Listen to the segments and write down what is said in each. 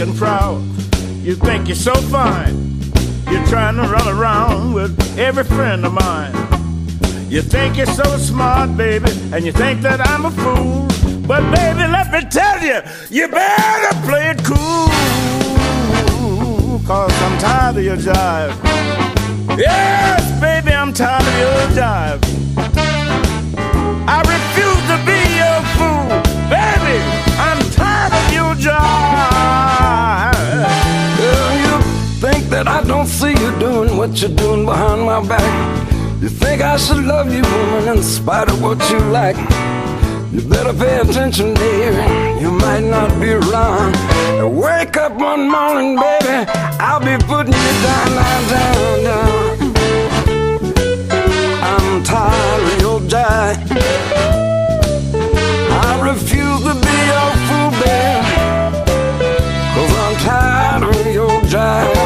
and proud. You think you're so fine. You're trying to run around with every friend of mine. You think you're so smart, baby, and you think that I'm a fool. But baby, let me tell you, you better play it cool. 'Cause I'm tired of your jive. Yes, baby, I'm tired of your jive. I refuse to be your fool. Baby, I'm tired of your jive. Girl, you think that I don't see you doing what you're doing behind my back. You think I should love you, woman, in spite of what you lack. You better pay attention, dear, you might not be around. Wake up one morning, baby, I'll be putting you down, down, down, down. I'm tired of your jive. I refuse to be your fool, baby, 'cause I'm tired of your jive.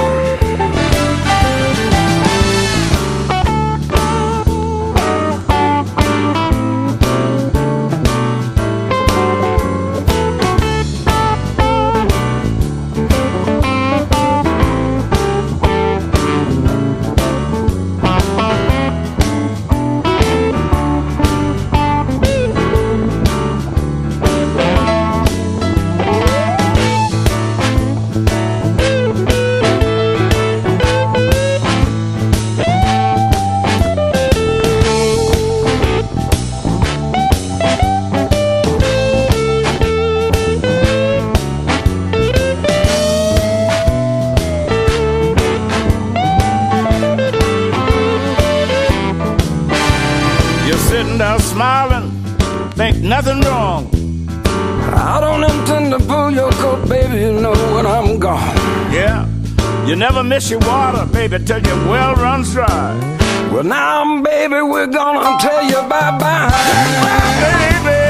Sitting there smiling, think nothing wrong. I don't intend to pull your coat, baby, you know when I'm gone. Yeah, you never miss your water, baby, till your well runs dry. Well, now, baby, we're gonna tell you bye-bye. Baby,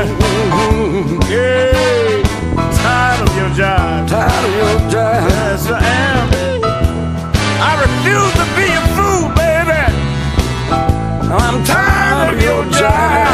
yeah, tired of your jive. Tired of your jive. Yes, I am. I refuse to be a fool, baby. I'm tired of your jive.